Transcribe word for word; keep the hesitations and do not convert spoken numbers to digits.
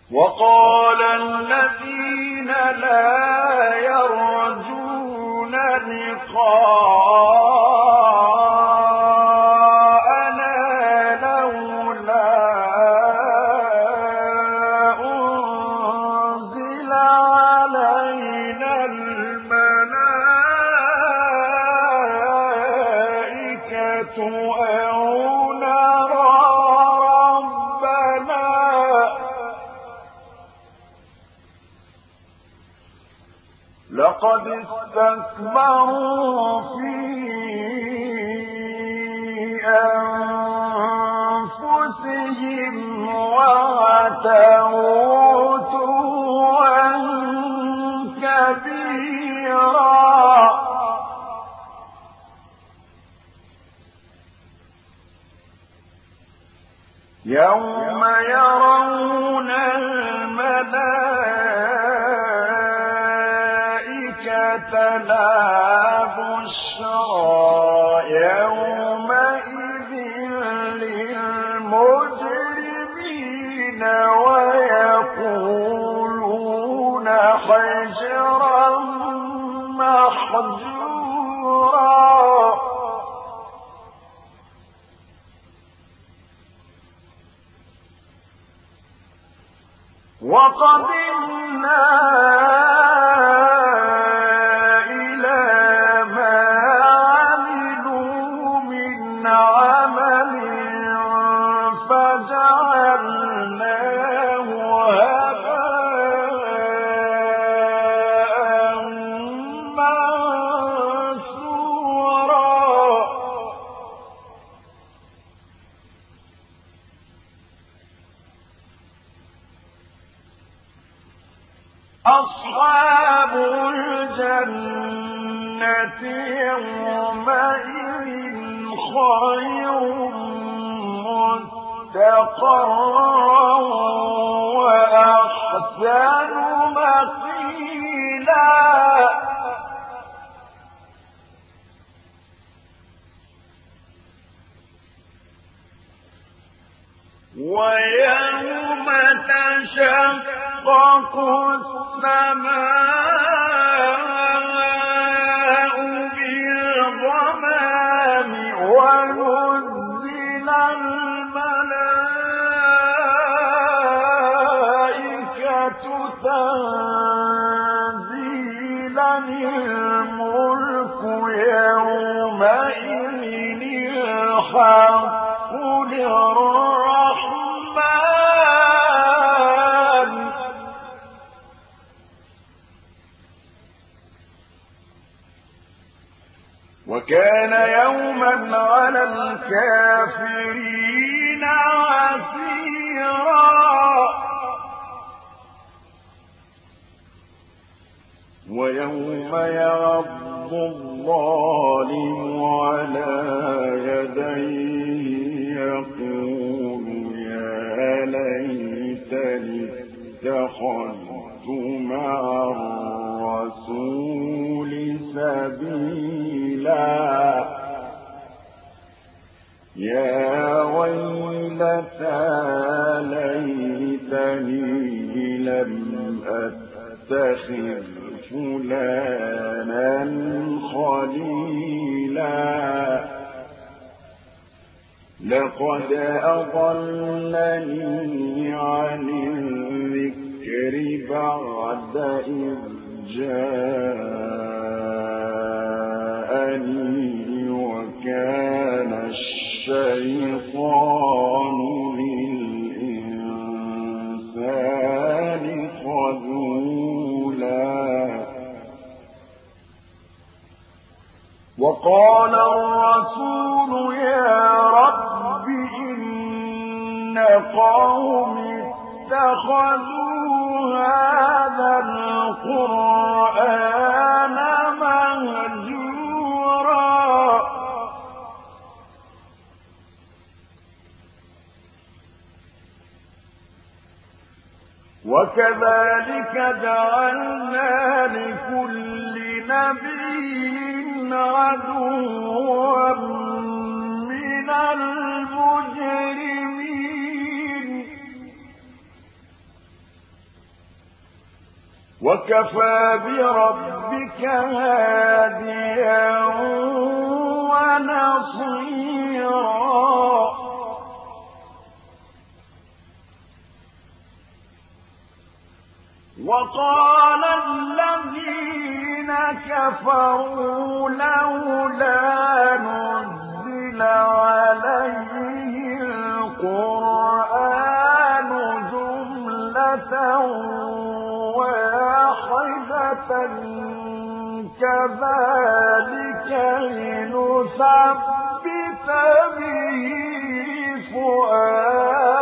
وقال الذين لا يرجون لقاءنا لولا أنزل علينا الملائكة أو نرى ربنا لقد استكبروا في أنفسهم وعتوا عتوا كبيرا يوم يرون الملائكة لا بشرى يومئذ للمجرمين ويقولون حجرا محجورا وقدمنا إلى ما عملوا من عمل فجعلناه هباء منثورا أصحاب الجنة يومئذ خير مستقرا وأحسن مقيلا ويوم تشقق السماء بالغمام ونزل الملائكة تنزيلا الملك يومئذ الحق للرحمن وكان يوما على الكافرين عسيرا ويوم يعض الظالم على يديه يقول يا ليتني اتخذت مع الرسول سبيلا يا ويلتى ليتني لم أتخذ فلانا خليلا لقد أضلني عن الذكر بعد إذ جاءني وكان الشيطان للإنسان خذولا وقال الرسول يا رب إن قومي اتخذوا هذا القرآن مهجورا وكذلك جعلنا لكل نبي عدوا من المجرمين وكفى بربك هاديا ونصيرا وقال الذين كفروا لولا نزل عليه القرآن جملة واحدة كذلك لنثبت به فؤادك